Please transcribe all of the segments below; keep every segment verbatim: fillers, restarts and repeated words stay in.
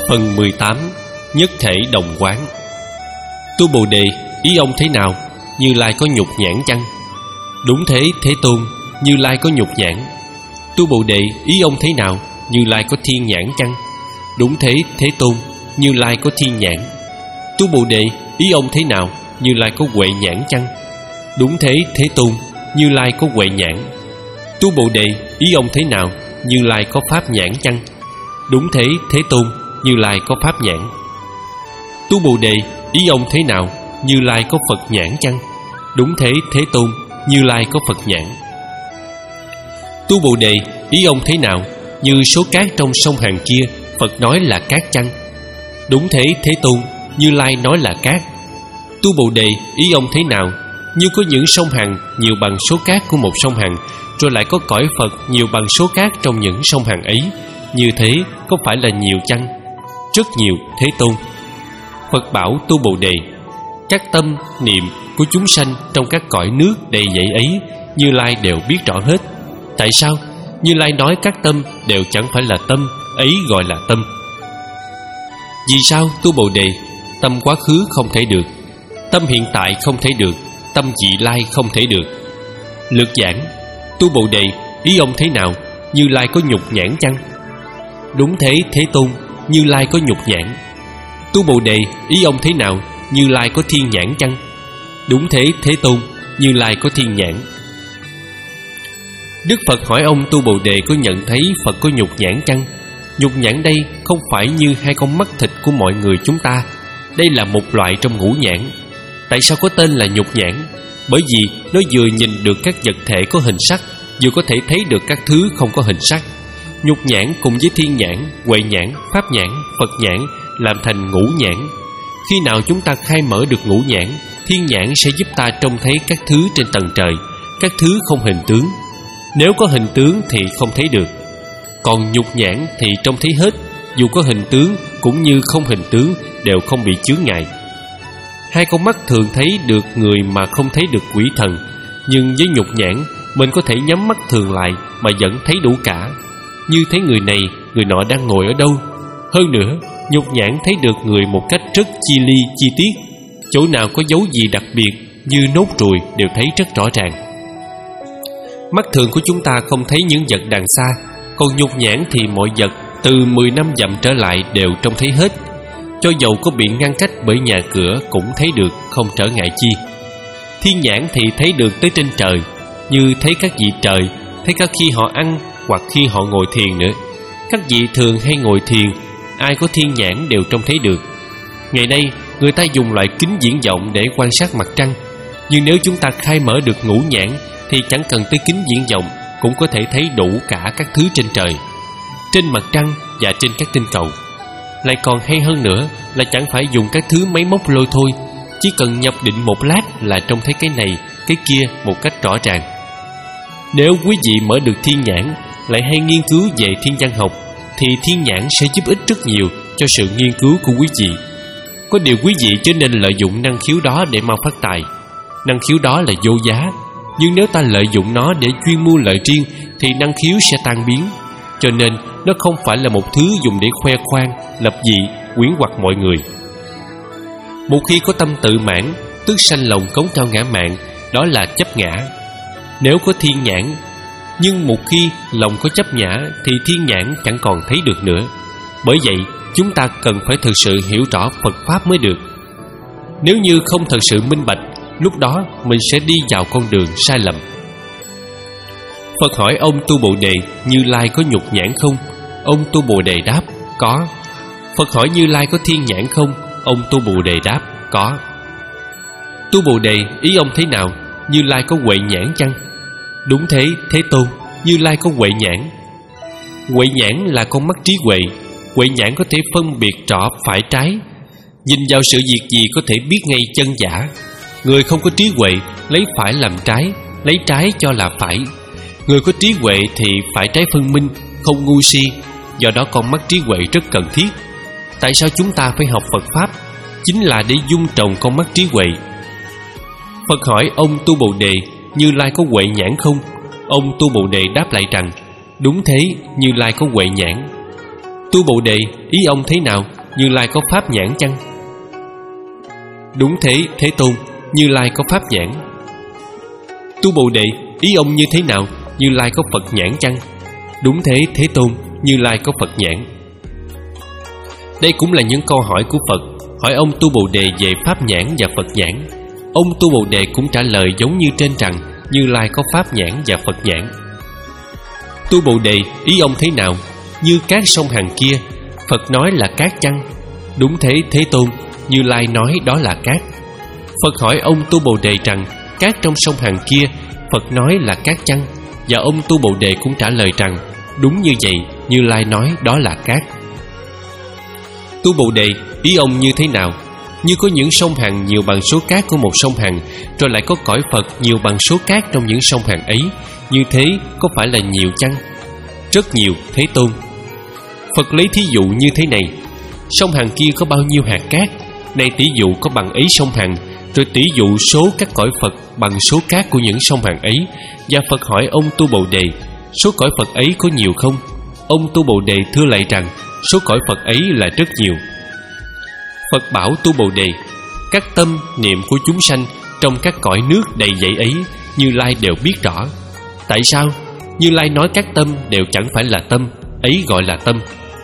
Phần mười tám. Nhất thể đồng quán. Tu Bồ Đề, ý ông thế nào? Như Lai có nhục nhãn chăng? Đúng thế, Thế Tôn, Như Lai có nhục nhãn. Tu Bồ Đề, ý ông thế nào? Như Lai có thiên nhãn chăng? Đúng thế, Thế Tôn, Như Lai có thiên nhãn. Tu Bồ Đề, ý ông thế nào? Như Lai có huệ nhãn chăng? Đúng thế, Thế Tôn, Như Lai có huệ nhãn. Tu Bồ Đề, ý ông thế nào? Như Lai có pháp nhãn chăng? Đúng thế, Thế Tôn, Như Lai có pháp nhãn. Tu Bồ Đề, ý ông thế nào? Như Lai có Phật nhãn chăng? Đúng thế, Thế Tôn, Như Lai có Phật nhãn. Tu Bồ Đề, ý ông thế nào? Như số cát trong sông Hằng kia, Phật nói là cát chăng? Đúng thế, Thế Tôn, Như Lai nói là cát. Tu Bồ Đề, ý ông thế nào? Như có những sông Hằng nhiều bằng số cát của một sông Hằng, rồi lại có cõi Phật nhiều bằng số cát trong những sông Hằng ấy, như thế có phải là nhiều chăng? Rất nhiều, Thế Tôn. Phật bảo Tu Bồ Đề, các tâm, niệm của chúng sanh trong các cõi nước đầy dẫy ấy, Như Lai đều biết rõ hết. Tại sao? Như Lai nói các tâm đều chẳng phải là tâm, ấy gọi là tâm. Vì sao, Tu Bồ Đề? Tâm quá khứ không thể được, tâm hiện tại không thể được, tâm vị lai không thể được. Lược giảng. Tu Bồ Đề, ý ông thế nào? Như Lai có nhục nhãn chăng? Đúng thế, Thế Tôn, Như Lai có nhục nhãn. Tu Bồ Đề, ý ông thế nào? Như Lai có thiên nhãn chăng? Đúng thế, Thế Tôn, Như Lai có thiên nhãn. Đức Phật hỏi ông Tu Bồ Đề có nhận thấy Phật có nhục nhãn chăng? Nhục nhãn đây không phải như hai con mắt thịt của mọi người chúng ta. Đây là một loại trong ngũ nhãn. Tại sao có tên là nhục nhãn? Bởi vì nó vừa nhìn được các vật thể có hình sắc, vừa có thể thấy được các thứ không có hình sắc. Nhục nhãn cùng với thiên nhãn, huệ nhãn, pháp nhãn, Phật nhãn làm thành ngũ nhãn. Khi nào chúng ta khai mở được ngũ nhãn, thiên nhãn sẽ giúp ta trông thấy các thứ trên tầng trời, các thứ không hình tướng. Nếu có hình tướng thì không thấy được. Còn nhục nhãn thì trông thấy hết, dù có hình tướng cũng như không hình tướng đều không bị chướng ngại. Hai con mắt thường thấy được người mà không thấy được quỷ thần, nhưng với nhục nhãn mình có thể nhắm mắt thường lại mà vẫn thấy đủ cả, như thấy người này, người nọ đang ngồi ở đâu. Hơn nữa, nhục nhãn thấy được người một cách rất chi ly chi tiết, chỗ nào có dấu gì đặc biệt như nốt ruồi đều thấy rất rõ ràng. Mắt thường của chúng ta không thấy những vật đằng xa, còn nhục nhãn thì mọi vật từ mười năm dặm trở lại đều trông thấy hết. Cho dầu có bị ngăn cách bởi nhà cửa cũng thấy được, không trở ngại chi. Thiên nhãn thì thấy được tới trên trời, như thấy các vị trời, thấy cả khi họ ăn hoặc khi họ ngồi thiền nữa. Các vị thường hay ngồi thiền, ai có thiên nhãn đều trông thấy được. Ngày nay người ta dùng loại kính viễn vọng để quan sát mặt trăng, nhưng nếu chúng ta khai mở được ngũ nhãn thì chẳng cần tới kính viễn vọng cũng có thể thấy đủ cả các thứ trên trời, trên mặt trăng và trên các tinh cầu. Lại còn hay hơn nữa là chẳng phải dùng các thứ máy móc lôi thôi, chỉ cần nhập định một lát là trông thấy cái này, cái kia một cách rõ ràng. Nếu quý vị mở được thiên nhãn, lại hay nghiên cứu về thiên văn học, thì thiên nhãn sẽ giúp ích rất nhiều cho sự nghiên cứu của quý vị. Có điều quý vị chớ nên lợi dụng năng khiếu đó để mau phát tài. Năng khiếu đó là vô giá, nhưng nếu ta lợi dụng nó để chuyên mưu lợi riêng thì năng khiếu sẽ tan biến. Cho nên nó không phải là một thứ dùng để khoe khoang, lập dị, quyến hoặc mọi người. Một khi có tâm tự mãn, tức sanh lòng cống cao ngã mạn, đó là chấp ngã. Nếu có thiên nhãn, nhưng một khi lòng có chấp ngã thì thiên nhãn chẳng còn thấy được nữa. Bởi vậy chúng ta cần phải thực sự hiểu rõ Phật Pháp mới được. Nếu như không thật sự minh bạch, lúc đó mình sẽ đi vào con đường sai lầm. Phật hỏi ông Tu Bồ Đề, Như Lai có nhục nhãn không? Ông Tu Bồ Đề đáp, có. Phật hỏi Như Lai có thiên nhãn không? Ông Tu Bồ Đề đáp, có. Tu Bồ Đề, ý ông thế nào? Như Lai có huệ nhãn chăng? Đúng thế, Thế Tôn, Như Lai có huệ nhãn. Huệ nhãn là con mắt trí huệ. Huệ nhãn có thể phân biệt rõ phải trái, nhìn vào sự việc gì có thể biết ngay chân giả. Người không có trí huệ lấy phải làm trái, lấy trái cho là phải. Người có trí huệ thì phải trái phân minh, không ngu si. Do đó con mắt trí huệ rất cần thiết. Tại sao chúng ta phải học Phật Pháp? Chính là để dung trồng con mắt trí huệ. Phật hỏi ông Tu Bồ Đề, Như Lai có huệ nhãn không? Ông Tu Bồ Đề đáp lại rằng, đúng thế, Như Lai có huệ nhãn. Tu Bồ Đề, ý ông thế nào? Như Lai có pháp nhãn chăng? Đúng thế, Thế Tôn, Như Lai có pháp nhãn. Tu Bồ Đề, ý ông như thế nào? Như Lai có Phật nhãn chăng? Đúng thế, Thế Tôn, Như Lai có Phật nhãn. Đây cũng là những câu hỏi của Phật, hỏi ông Tu Bồ Đề về pháp nhãn và Phật nhãn. Ông Tu Bồ Đề cũng trả lời giống như trên rằng Như Lai có pháp nhãn và Phật nhãn. Tu Bồ Đề, ý ông thế nào? Như cát sông Hằng kia, Phật nói là cát chăng? Đúng thế, Thế Tôn, Như Lai nói đó là cát. Phật hỏi ông Tu Bồ Đề rằng cát trong sông Hằng kia, Phật nói là cát chăng? Và ông Tu Bồ Đề cũng trả lời rằng đúng như vậy, Như Lai nói đó là cát. Tu Bồ Đề, ý ông như thế nào? Như có những sông Hằng nhiều bằng số cát của một sông Hằng, rồi lại có cõi Phật nhiều bằng số cát trong những sông Hằng ấy, như thế có phải là nhiều chăng? Rất nhiều, Thế Tôn. Phật lấy thí dụ như thế này: sông Hằng kia có bao nhiêu hạt cát, nay tỷ dụ có bằng ấy sông Hằng, rồi tỷ dụ số các cõi Phật bằng số cát của những sông Hằng ấy. Và Phật hỏi ông Tu Bồ Đề, số cõi Phật ấy có nhiều không? Ông Tu Bồ Đề thưa lại rằng số cõi Phật ấy là rất nhiều. Phật bảo Tu Bồ Đề, các tâm niệm của chúng sanh trong các cõi nước đầy dẫy ấy, Như Lai đều biết rõ. Tại sao? Như Lai nói các tâm đều chẳng phải là tâm, ấy gọi là tâm.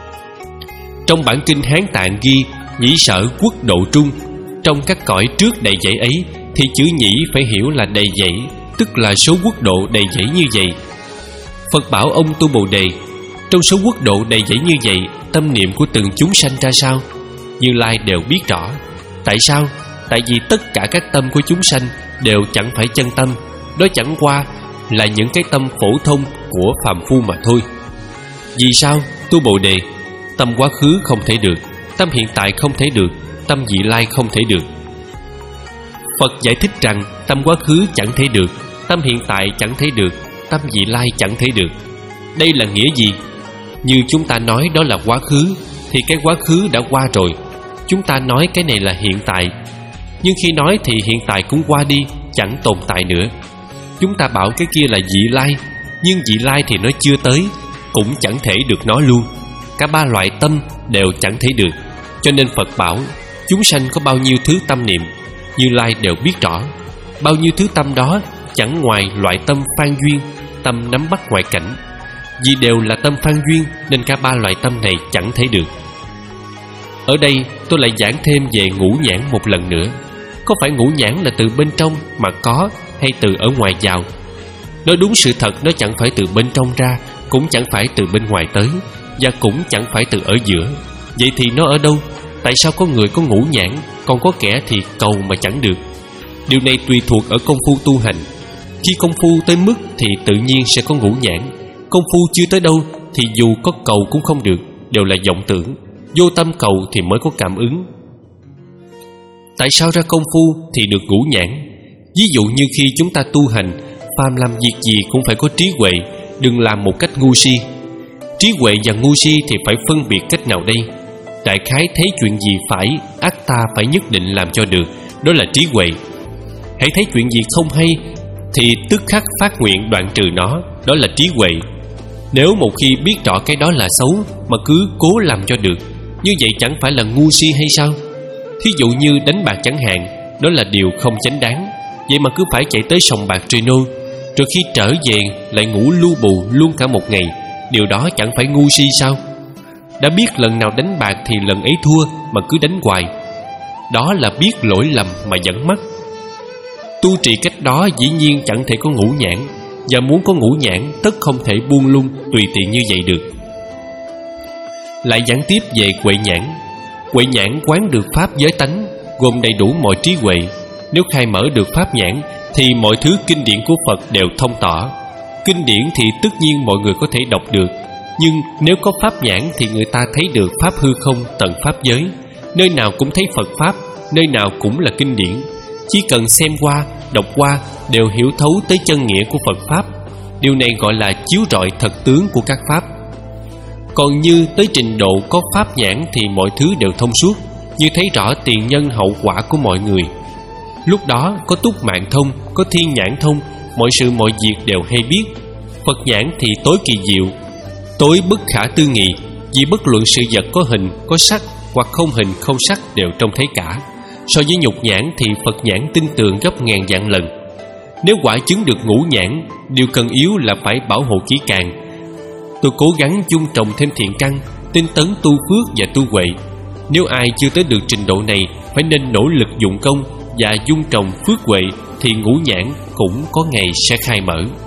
Trong bản kinh Hán Tạng ghi nhĩ sở quốc độ trung, trong các cõi trước đầy dẫy ấy, thì chữ nhĩ phải hiểu là đầy dẫy, tức là số quốc độ đầy dẫy như vậy. Phật bảo ông Tu Bồ Đề, trong số quốc độ đầy dẫy như vậy, tâm niệm của từng chúng sanh ra sao? Như Lai đều biết rõ. Tại sao? Tại vì tất cả các tâm của chúng sanh đều chẳng phải chân tâm, đó chẳng qua là những cái tâm phổ thông của phàm phu mà thôi. Vì sao? Tu Bồ Đề, tâm quá khứ không thể được, tâm hiện tại không thể được, tâm vị lai không thể được. Phật giải thích rằng tâm quá khứ chẳng thể được, tâm hiện tại chẳng thể được, tâm vị lai chẳng thể được. Đây là nghĩa gì? Như chúng ta nói đó là quá khứ, thì cái quá khứ đã qua rồi. Chúng ta nói cái này là hiện tại, nhưng khi nói thì hiện tại cũng qua đi, chẳng tồn tại nữa. Chúng ta bảo cái kia là vị lai, nhưng vị lai thì nó chưa tới, cũng chẳng thể được nó luôn. Cả ba loại tâm đều chẳng thể được. Cho nên Phật bảo chúng sanh có bao nhiêu thứ tâm niệm, Như Lai đều biết rõ. Bao nhiêu thứ tâm đó chẳng ngoài loại tâm phan duyên, tâm nắm bắt ngoại cảnh. Vì đều là tâm phan duyên nên cả ba loại tâm này chẳng thể được. Ở đây tôi lại giảng thêm về ngũ nhãn một lần nữa. Có phải ngũ nhãn là từ bên trong mà có, hay từ ở ngoài vào? Nói đúng sự thật, nó chẳng phải từ bên trong ra, cũng chẳng phải từ bên ngoài tới, và cũng chẳng phải từ ở giữa. Vậy thì nó ở đâu? Tại sao có người có ngũ nhãn, còn có kẻ thì cầu mà chẳng được? Điều này tùy thuộc ở công phu tu hành. Khi công phu tới mức thì tự nhiên sẽ có ngũ nhãn. Công phu chưa tới đâu thì dù có cầu cũng không được, đều là vọng tưởng. Vô tâm cầu thì mới có cảm ứng. Tại sao ra công phu thì được ngũ nhãn? Ví dụ như khi chúng ta tu hành, phàm làm việc gì cũng phải có trí huệ, đừng làm một cách ngu si. Trí huệ và ngu si thì phải phân biệt cách nào đây? Đại khái thấy chuyện gì phải, ắt ta phải nhất định làm cho được, đó là trí huệ. Hãy thấy chuyện gì không hay thì tức khắc phát nguyện đoạn trừ nó, đó là trí huệ. Nếu một khi biết rõ cái đó là xấu mà cứ cố làm cho được, như vậy chẳng phải là ngu si hay sao? Thí dụ như đánh bạc chẳng hạn, đó là điều không chánh đáng. Vậy mà cứ phải chạy tới sòng bạc Trino, rồi khi trở về lại ngủ lu bù luôn cả một ngày, điều đó chẳng phải ngu si sao? Đã biết lần nào đánh bạc thì lần ấy thua mà cứ đánh hoài, đó là biết lỗi lầm mà dẫn mắc. Tu trì cách đó dĩ nhiên chẳng thể có ngũ nhãn, và muốn có ngũ nhãn tất không thể buông lung tùy tiện như vậy được. Lại giảng tiếp về huệ nhãn. Huệ nhãn quán được pháp giới tánh, gồm đầy đủ mọi trí huệ. Nếu khai mở được pháp nhãn thì mọi thứ kinh điển của Phật đều thông tỏ. Kinh điển thì tất nhiên mọi người có thể đọc được, nhưng nếu có pháp nhãn thì người ta thấy được pháp hư không tận pháp giới. Nơi nào cũng thấy Phật pháp, nơi nào cũng là kinh điển. Chỉ cần xem qua, đọc qua đều hiểu thấu tới chân nghĩa của Phật pháp. Điều này gọi là chiếu rọi thật tướng của các pháp. Còn như tới trình độ có pháp nhãn thì mọi thứ đều thông suốt, như thấy rõ tiền nhân hậu quả của mọi người. Lúc đó có túc mạng thông, có thiên nhãn thông, mọi sự mọi việc đều hay biết. Phật nhãn thì tối kỳ diệu, tối bất khả tư nghị, vì bất luận sự vật có hình, có sắc hoặc không hình không sắc đều trông thấy cả. So với nhục nhãn thì Phật nhãn tin tưởng gấp ngàn vạn lần. Nếu quả chứng được ngũ nhãn, điều cần yếu là phải bảo hộ kỹ càng. Tôi cố gắng dung trồng thêm thiện căn, tinh tấn tu phước và tu huệ. Nếu ai chưa tới được trình độ này, phải nên nỗ lực dụng công và dung trồng phước huệ, thì ngũ nhãn cũng có ngày sẽ khai mở.